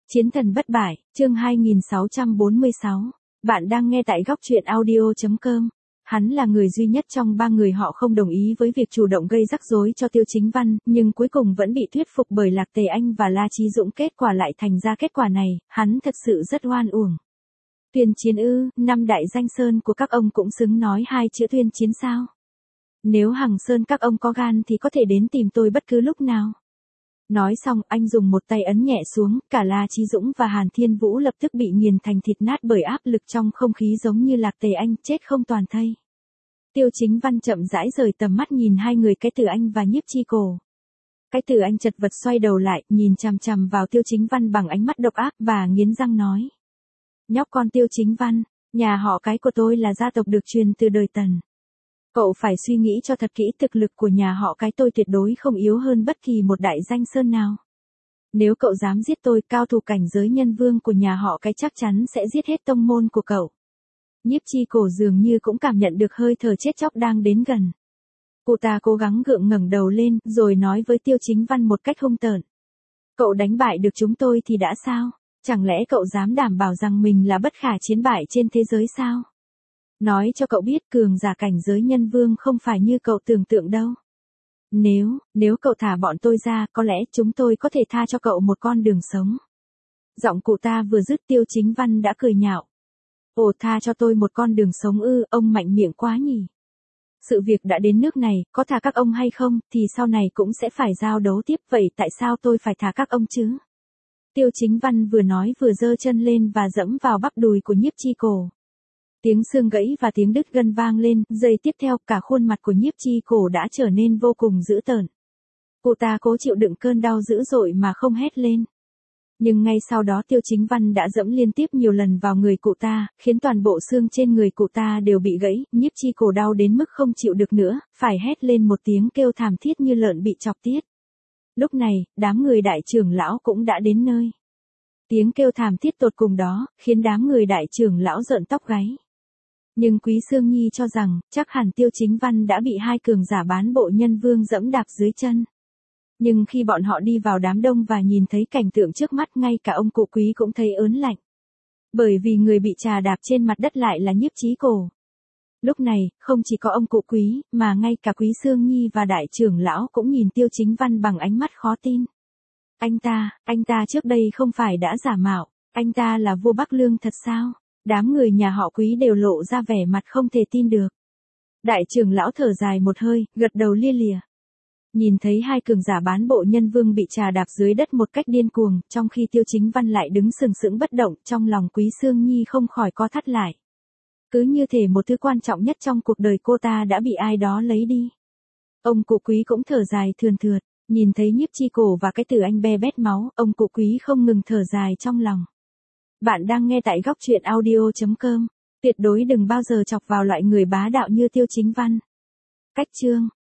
Chiến thần bất bại, chương 2646. Bạn đang nghe tại góc truyện audio.com. Hắn là người duy nhất trong ba người họ không đồng ý với việc chủ động gây rắc rối cho Tiêu Chính Văn, nhưng cuối cùng vẫn bị thuyết phục bởi Lạc Tề Anh và La Chí Dũng. Kết quả lại thành ra kết quả này, hắn thật sự rất oan uổng. Tuyên chiến ư? Năm đại danh sơn của các ông cũng xứng nói hai chữ tuyên chiến sao? Nếu Hằng Sơn các ông có gan thì có thể đến tìm tôi bất cứ lúc nào. Nói xong, anh dùng một tay ấn nhẹ xuống, cả La Chí Dũng và Hàn Thiên Vũ lập tức bị nghiền thành thịt nát bởi áp lực trong không khí, giống như Lạc Tề Anh chết không toàn thây. Tiêu Chính Văn chậm rãi rời tầm mắt nhìn hai người Cái Từ Anh và Nhiếp Chi Cổ. Cái Từ Anh chật vật xoay đầu lại, nhìn chằm chằm vào Tiêu Chính Văn bằng ánh mắt độc ác và nghiến răng nói: Nhóc con Tiêu Chính Văn, nhà họ Cái của tôi là gia tộc được truyền từ đời Tần. Cậu phải suy nghĩ cho thật kỹ, thực lực của nhà họ Cái tôi tuyệt đối không yếu hơn bất kỳ một đại danh sơn nào. Nếu cậu dám giết tôi, cao thủ cảnh giới nhân vương của nhà họ Cái chắc chắn sẽ giết hết tông môn của cậu. Nhiếp Chi Cổ dường như cũng cảm nhận được hơi thở chết chóc đang đến gần. Cô ta cố gắng gượng ngẩng đầu lên, rồi nói với Tiêu Chính Văn một cách hung tợn: Cậu đánh bại được chúng tôi thì đã sao? Chẳng lẽ cậu dám đảm bảo rằng mình là bất khả chiến bại trên thế giới sao? Nói cho cậu biết, cường giả cảnh giới nhân vương không phải như cậu tưởng tượng đâu. Nếu cậu thả bọn tôi ra, có lẽ chúng tôi có thể tha cho cậu một con đường sống. Giọng cụ ta vừa dứt, Tiêu Chính Văn đã cười nhạo. Ồ, tha cho tôi một con đường sống ư? Ông mạnh miệng quá nhỉ. Sự việc đã đến nước này, có thả các ông hay không, thì sau này cũng sẽ phải giao đấu tiếp, vậy tại sao tôi phải thả các ông chứ? Tiêu Chính Văn vừa nói vừa giơ chân lên và dẫm vào bắp đùi của Nhiếp Chi Cổ. Tiếng xương gãy và tiếng đứt gân vang lên, giây tiếp theo cả khuôn mặt của Nhiếp Chi Cổ đã trở nên vô cùng dữ tợn. Cô ta cố chịu đựng cơn đau dữ dội mà không hét lên. Nhưng ngay sau đó Tiêu Chính Văn đã dẫm liên tiếp nhiều lần vào người cụ ta, khiến toàn bộ xương trên người cụ ta đều bị gãy. Nhiếp Chi Cổ đau đến mức không chịu được nữa, phải hét lên một tiếng kêu thảm thiết như lợn bị chọc tiết. Lúc này, đám người đại trưởng lão cũng đã đến nơi. Tiếng kêu thảm thiết tột cùng đó, khiến đám người đại trưởng lão rợn tóc gáy. Nhưng Quý Sương Nhi cho rằng, chắc hẳn Tiêu Chính Văn đã bị hai cường giả bán bộ nhân vương dẫm đạp dưới chân. Nhưng khi bọn họ đi vào đám đông và nhìn thấy cảnh tượng trước mắt, ngay cả ông cụ Quý cũng thấy ớn lạnh. Bởi vì người bị trà đạp trên mặt đất lại là Nhiếp Chí Cổ. Lúc này, không chỉ có ông cụ Quý, mà ngay cả Quý Sương Nhi và đại trưởng lão cũng nhìn Tiêu Chính Văn bằng ánh mắt khó tin. Anh ta trước đây không phải đã giả mạo, anh ta là vua Bắc Lương thật sao? Đám người nhà họ Quý đều lộ ra vẻ mặt không thể tin được. Đại trưởng lão thở dài một hơi, gật đầu lia lịa. Nhìn thấy hai cường giả bán bộ nhân vương bị trà đạp dưới đất một cách điên cuồng, trong khi Tiêu Chính Văn lại đứng sừng sững bất động, trong lòng Quý Sương Nhi không khỏi co thắt lại. Cứ như thể một thứ quan trọng nhất trong cuộc đời cô ta đã bị ai đó lấy đi. Ông cụ Quý cũng thở dài thườn thượt, nhìn thấy Nhiếp Chi Cổ và Cái Từ Anh be bét máu, ông cụ Quý không ngừng thở dài trong lòng. Bạn đang nghe tại góc truyện audio.com. Tuyệt đối đừng bao giờ chọc vào loại người bá đạo như Tiêu Chính Văn. Cách chương